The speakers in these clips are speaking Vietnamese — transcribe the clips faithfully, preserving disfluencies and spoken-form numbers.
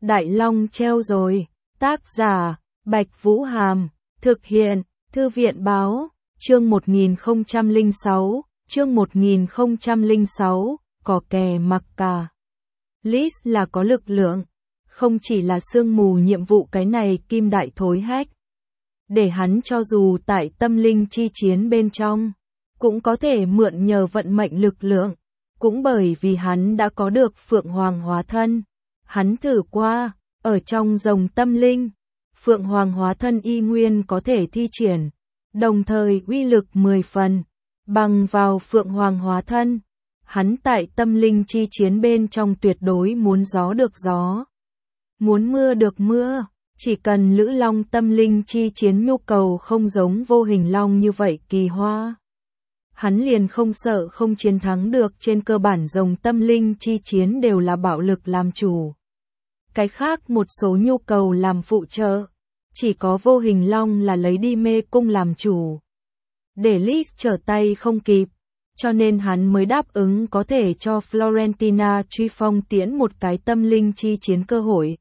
Đại Long treo rồi. Tác giả, Bạch Vũ Hàm. Thực hiện, Thư viện Báo. Chương một nghìn không trăm lẻ sáu. Chương một nghìn không trăm lẻ sáu. Cò kè mặc cả. Liz là có lực lượng. Không chỉ là sương mù nhiệm vụ cái này Kim Đại thối hách. Để hắn cho dù tại tâm linh chi chiến bên trong, cũng có thể mượn nhờ vận mệnh lực lượng. Cũng bởi vì hắn đã có được Phượng Hoàng hóa thân. Hắn thử qua, ở trong rồng tâm linh, Phượng Hoàng hóa thân y nguyên có thể thi triển, đồng thời uy lực mười phần, bằng vào Phượng Hoàng hóa thân. Hắn tại tâm linh chi chiến bên trong tuyệt đối muốn gió được gió, muốn mưa được mưa, chỉ cần Lữ Long tâm linh chi chiến nhu cầu không giống vô hình long như vậy kỳ hoa. Hắn liền không sợ không chiến thắng được, trên cơ bản rồng tâm linh chi chiến đều là bạo lực làm chủ. Cái khác một số nhu cầu làm phụ trợ, chỉ có vô hình long là lấy đi mê cung làm chủ. Để Liz trở tay không kịp, cho nên hắn mới đáp ứng có thể cho Florentina truy phong tiễn một cái tâm linh chi chiến cơ hội.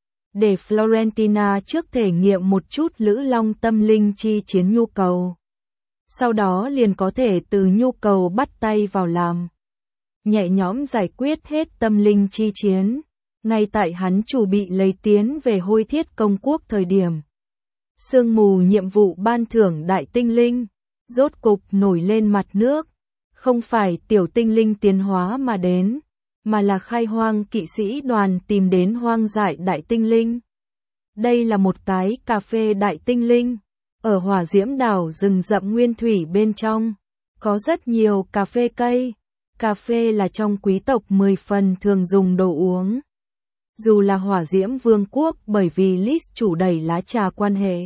Để Florentina trước thể nghiệm một chút Lữ Long tâm linh chi chiến nhu cầu. Sau đó liền có thể từ nhu cầu bắt tay vào làm. Nhẹ nhõm giải quyết hết tâm linh chi chiến. Ngay tại hắn chuẩn bị lấy tiến về Hôi Thiết Công Quốc thời điểm. Sương mù nhiệm vụ ban thưởng đại tinh linh. Rốt cục nổi lên mặt nước. Không phải tiểu tinh linh tiến hóa mà đến. Mà là khai hoang kỵ sĩ đoàn tìm đến hoang dại đại tinh linh. Đây là một cái cà phê đại tinh linh. Ở hỏa diễm đảo rừng rậm nguyên thủy bên trong, có rất nhiều cà phê cây. Cà phê là trong quý tộc mười phần thường dùng đồ uống. Dù là hỏa diễm vương quốc, bởi vì Liz chủ đẩy lá trà quan hệ.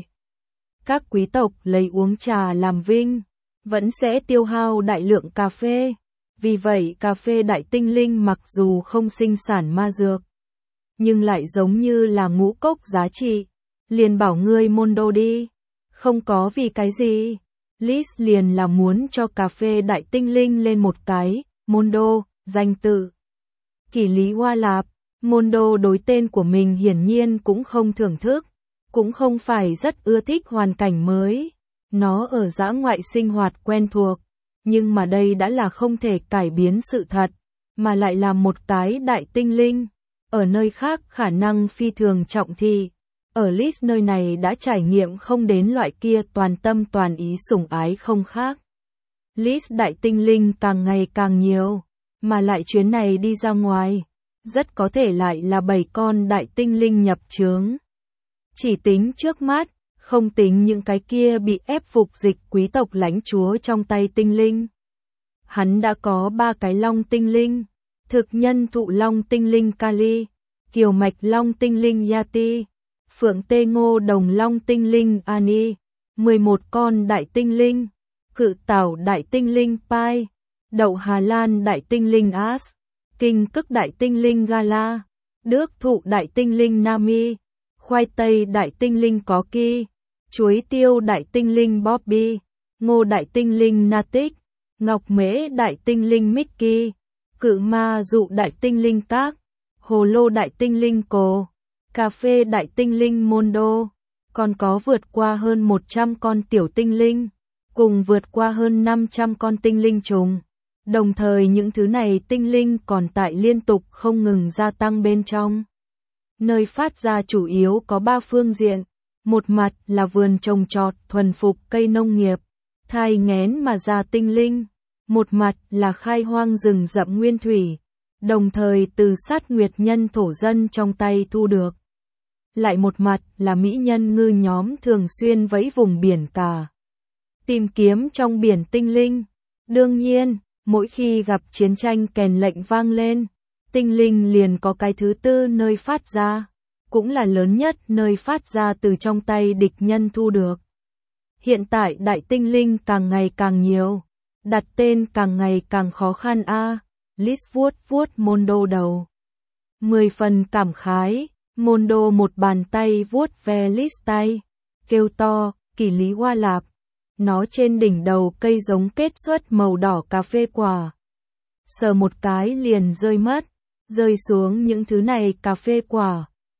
Các quý tộc lấy uống trà làm vinh, vẫn sẽ tiêu hao đại lượng cà phê. Vì vậy cà phê đại tinh linh mặc dù không sinh sản ma dược, nhưng lại giống như là ngũ cốc giá trị. Liền bảo ngươi Mondo đi. Không có vì cái gì. Liz liền là muốn cho cà phê đại tinh linh lên một cái, Mondo, danh tự. Kỷ Lý Hoa Lạp, Mondo đối tên của mình hiển nhiên cũng không thưởng thức, cũng không phải rất ưa thích hoàn cảnh mới. Nó ở dã ngoại sinh hoạt quen thuộc, nhưng mà đây đã là không thể cải biến sự thật, mà lại là một cái đại tinh linh. Ở nơi khác khả năng phi thường trọng thị. Ở Liz nơi này đã trải nghiệm không đến loại kia toàn tâm toàn ý sủng ái không khác. Liz đại tinh linh càng ngày càng nhiều, mà lại chuyến này đi ra ngoài, rất có thể lại là bảy con đại tinh linh nhập chướng. Chỉ tính trước mắt, không tính những cái kia bị ép phục dịch quý tộc lãnh chúa trong tay tinh linh. Hắn đã có ba cái long tinh linh, thực nhân thụ long tinh linh Kali, kiều mạch long tinh linh Yati. Phượng Tê Ngô Đồng Long tinh linh Ani, mười một con đại tinh linh, cự tảo đại tinh linh Pai, đậu Hà Lan đại tinh linh As, kinh cức đại tinh linh Gala, đước thụ đại tinh linh Nami, khoai tây đại tinh linh Koki, chuối tiêu đại tinh linh Bobby, ngô đại tinh linh Natic, ngọc mễ đại tinh linh Mickey, cự ma dụ đại tinh linh Các, hồ lô đại tinh linh Cổ. Cà phê đại tinh linh Mondo, còn có vượt qua hơn một trăm con tiểu tinh linh, cùng vượt qua hơn năm trăm con tinh linh trùng. Đồng thời những thứ này tinh linh còn tại liên tục không ngừng gia tăng bên trong. Nơi phát ra chủ yếu có ba phương diện, một mặt là vườn trồng trọt thuần phục cây nông nghiệp, thai nghén mà ra tinh linh, một mặt là khai hoang rừng rậm nguyên thủy, đồng thời từ sát nguyệt nhân thổ dân trong tay thu được. Lại một mặt là mỹ nhân ngư nhóm thường xuyên vẫy vùng biển cả, tìm kiếm trong biển tinh linh. Đương nhiên, mỗi khi gặp chiến tranh kèn lệnh vang lên, tinh linh liền có cái thứ tư nơi phát ra, cũng là lớn nhất nơi phát ra từ trong tay địch nhân thu được. Hiện tại đại tinh linh càng ngày càng nhiều, đặt tên càng ngày càng khó khăn a. À, Liz vuốt vuốt Mondo đầu, mười phần cảm khái. Mondo một bàn tay vuốt ve Liz tay, kêu to, Kỷ Lý Hoa Lạp. Nó trên đỉnh đầu cây giống kết xuất màu đỏ cà phê quả. Sờ một cái liền rơi mất, rơi xuống những thứ này cà phê quả.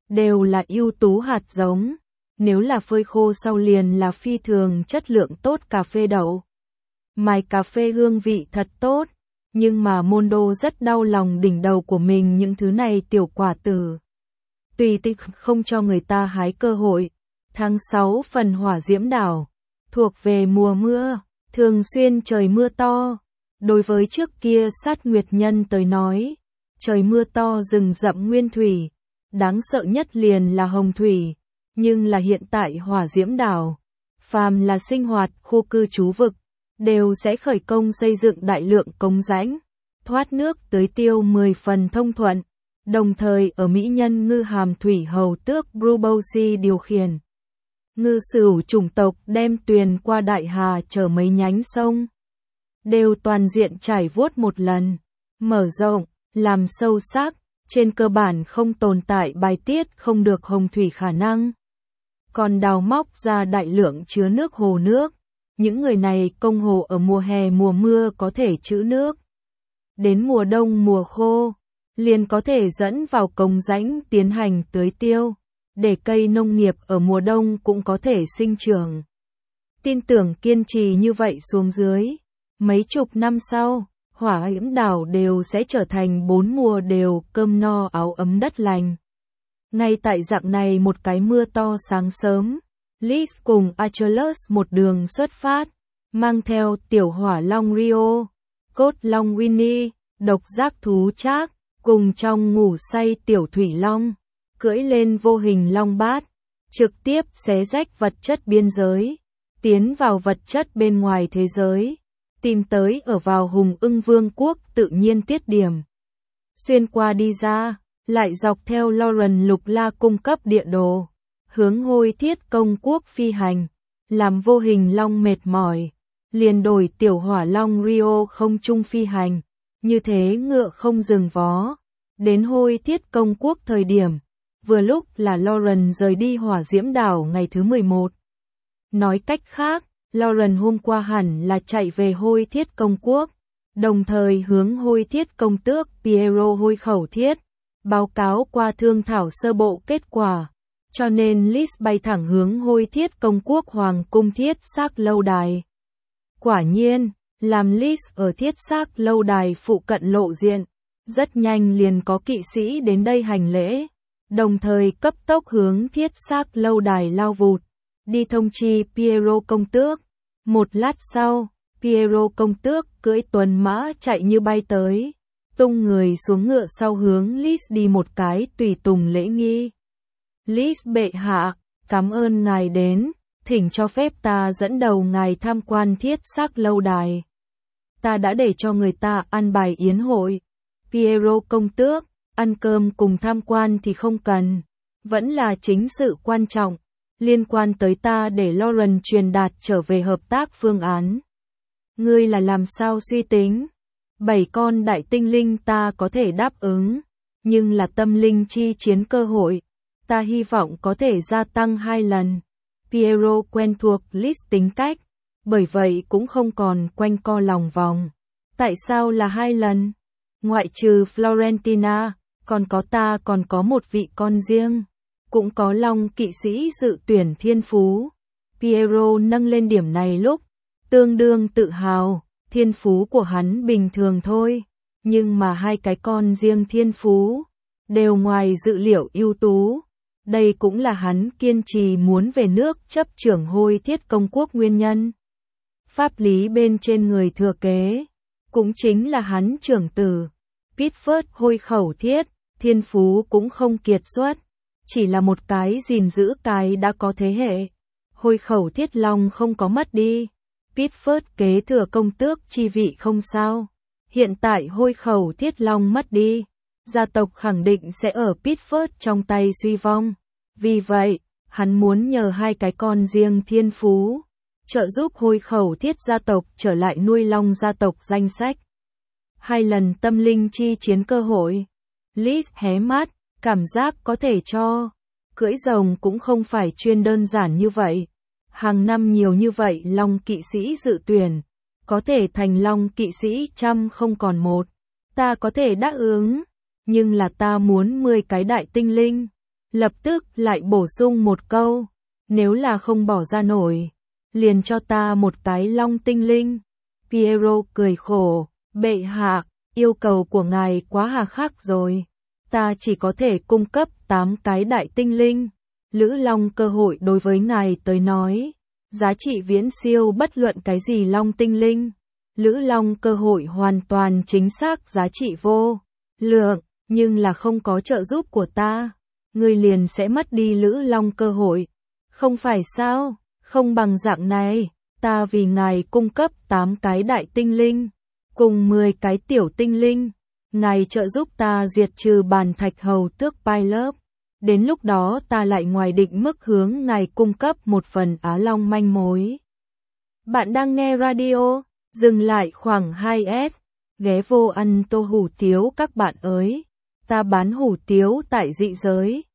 đều là ưu tú hạt giống. Nếu là phơi khô sau liền là phi thường chất lượng tốt cà phê đậu. Mài cà phê hương vị thật tốt, nhưng mà Mondo rất đau lòng đỉnh đầu của mình những thứ này tiểu quả tử. Tùy tích không cho người ta hái cơ hội. Tháng sáu phần hỏa diễm đảo, thuộc về mùa mưa, thường xuyên trời mưa to. Đối với trước kia sát nguyệt nhân tới nói, trời mưa to rừng rậm nguyên thủy, đáng sợ nhất liền là hồng thủy. Nhưng là hiện tại hỏa diễm đảo, phàm là sinh hoạt khu cư trú vực, đều sẽ khởi công xây dựng đại lượng cống rãnh, thoát nước tưới tiêu mười phần thông thuận, đồng thời ở mỹ nhân ngư hàm thủy hầu tước Brubousi điều khiển. Ngư sửu chủng tộc đem tuyền qua đại hà chở mấy nhánh sông, đều toàn diện trải vuốt một lần, mở rộng, làm sâu sắc, trên cơ bản không tồn tại bài tiết không được hồng thủy khả năng. Còn đào móc ra đại lượng chứa nước hồ nước, những người này công hồ ở mùa hè mùa mưa có thể trữ nước. Đến mùa đông mùa khô, liền có thể dẫn vào cống rãnh tiến hành tưới tiêu, để cây nông nghiệp ở mùa đông cũng có thể sinh trưởng. Tin tưởng kiên trì như vậy xuống dưới, mấy chục năm sau, hỏa diễm đảo đều sẽ trở thành bốn mùa đều cơm no áo ấm đất lành. Ngay tại dạng này một cái mưa to sáng sớm, Liz cùng Achilles một đường xuất phát, mang theo tiểu hỏa long Rio, cốt long Winnie, độc giác thú Trác, cùng trong ngủ say tiểu thủy long, cưỡi lên vô hình long bát, trực tiếp xé rách vật chất biên giới, tiến vào vật chất bên ngoài thế giới, tìm tới ở vào hùng ưng vương quốc tự nhiên tiết điểm. Xuyên qua đi ra, lại dọc theo Lauren Lục La cung cấp địa đồ, hướng hôi thiết công quốc phi hành, làm vô hình long mệt mỏi, liền đổi tiểu hỏa long Rio không trung phi hành, như thế ngựa không dừng vó, đến hôi thiết công quốc thời điểm, vừa lúc là Lauren rời đi hỏa diễm đảo ngày thứ mười một. Nói cách khác, Lauren hôm qua hẳn là chạy về hôi thiết công quốc, đồng thời hướng hôi thiết công tước Piero hôi khẩu thiết, báo cáo qua thương thảo sơ bộ kết quả, cho nên Liz bay thẳng hướng hôi thiết công quốc hoàng cung thiết xác lâu đài. Quả nhiên, làm Liz ở thiết xác lâu đài phụ cận lộ diện, rất nhanh liền có kỵ sĩ đến đây hành lễ, đồng thời cấp tốc hướng thiết xác lâu đài lao vụt, đi thông chi Piero công tước. Một lát sau, Piero công tước cưỡi tuần mã chạy như bay tới, tung người xuống ngựa sau hướng Liz đi một cái tùy tùng lễ nghi. Liz bệ hạ, cảm ơn ngài đến, thỉnh cho phép ta dẫn đầu ngài tham quan thiết xác lâu đài. Ta đã để cho người ta ăn bài yến hội. Piero công tước, ăn cơm cùng tham quan thì không cần, vẫn là chính sự quan trọng, liên quan tới ta để Lauren truyền đạt trở về hợp tác phương án. Ngươi là làm sao suy tính? Bảy con đại tinh linh ta có thể đáp ứng, nhưng là tâm linh chi chiến cơ hội, ta hy vọng có thể gia tăng hai lần. Piero quen thuộc Liz tính cách, bởi vậy cũng không còn quanh co lòng vòng. Tại sao là hai lần? Ngoại trừ Florentina, còn có ta còn có một vị con riêng, cũng có long kỵ sĩ dự tuyển thiên phú. Piero nâng lên điểm này lúc, tương đương tự hào, thiên phú của hắn bình thường thôi, nhưng mà hai cái con riêng thiên phú, đều ngoài dự liệu ưu tú. Đây cũng là hắn kiên trì muốn về nước chấp trưởng hôi thiết công quốc nguyên nhân. Pháp lý bên trên người thừa kế, cũng chính là hắn trưởng tử. Pitford hôi khẩu thiết, thiên phú cũng không kiệt xuất, chỉ là một cái gìn giữ cái đã có thế hệ. Hôi khẩu thiết long không có mất đi. Pitford kế thừa công tước chi vị không sao. Hiện tại hôi khẩu thiết long mất đi, gia tộc khẳng định sẽ ở Pitford trong tay suy vong. Vì vậy, hắn muốn nhờ hai cái con riêng thiên phú, trợ giúp hôi khẩu thiết gia tộc trở lại nuôi long gia tộc danh sách. Hai lần tâm linh chi chiến cơ hội. Liz hé mắt, cảm giác có thể cho. Cưỡi rồng cũng không phải chuyên đơn giản như vậy. Hàng năm nhiều như vậy long kỵ sĩ dự tuyển, có thể thành long kỵ sĩ trăm không còn một. Ta có thể đáp ứng, nhưng là ta muốn mười cái đại tinh linh. lập tức lại bổ sung một câu, nếu là không bỏ ra nổi, liền cho ta một cái long tinh linh. Piero cười khổ, bệ hạ, yêu cầu của ngài quá hà khắc rồi, ta chỉ có thể cung cấp tám cái đại tinh linh. Lữ long cơ hội đối với ngài tới nói, giá trị viễn siêu bất luận cái gì long tinh linh. Lữ long cơ hội hoàn toàn chính xác giá trị vô lượng, nhưng là không có trợ giúp của ta, ngươi liền sẽ mất đi lữ long cơ hội. Không phải sao, không bằng dạng này, ta vì ngài cung cấp tám cái đại tinh linh, cùng mười cái tiểu tinh linh, ngài trợ giúp ta diệt trừ bàn thạch hầu tước Pilot. Đến lúc đó ta lại ngoài định mức hướng ngài cung cấp một phần Á Long manh mối. Bạn đang nghe radio, dừng lại khoảng hai S, ghé vô ăn tô hủ tiếu các bạn ơi, ta bán hủ tiếu tại dị giới.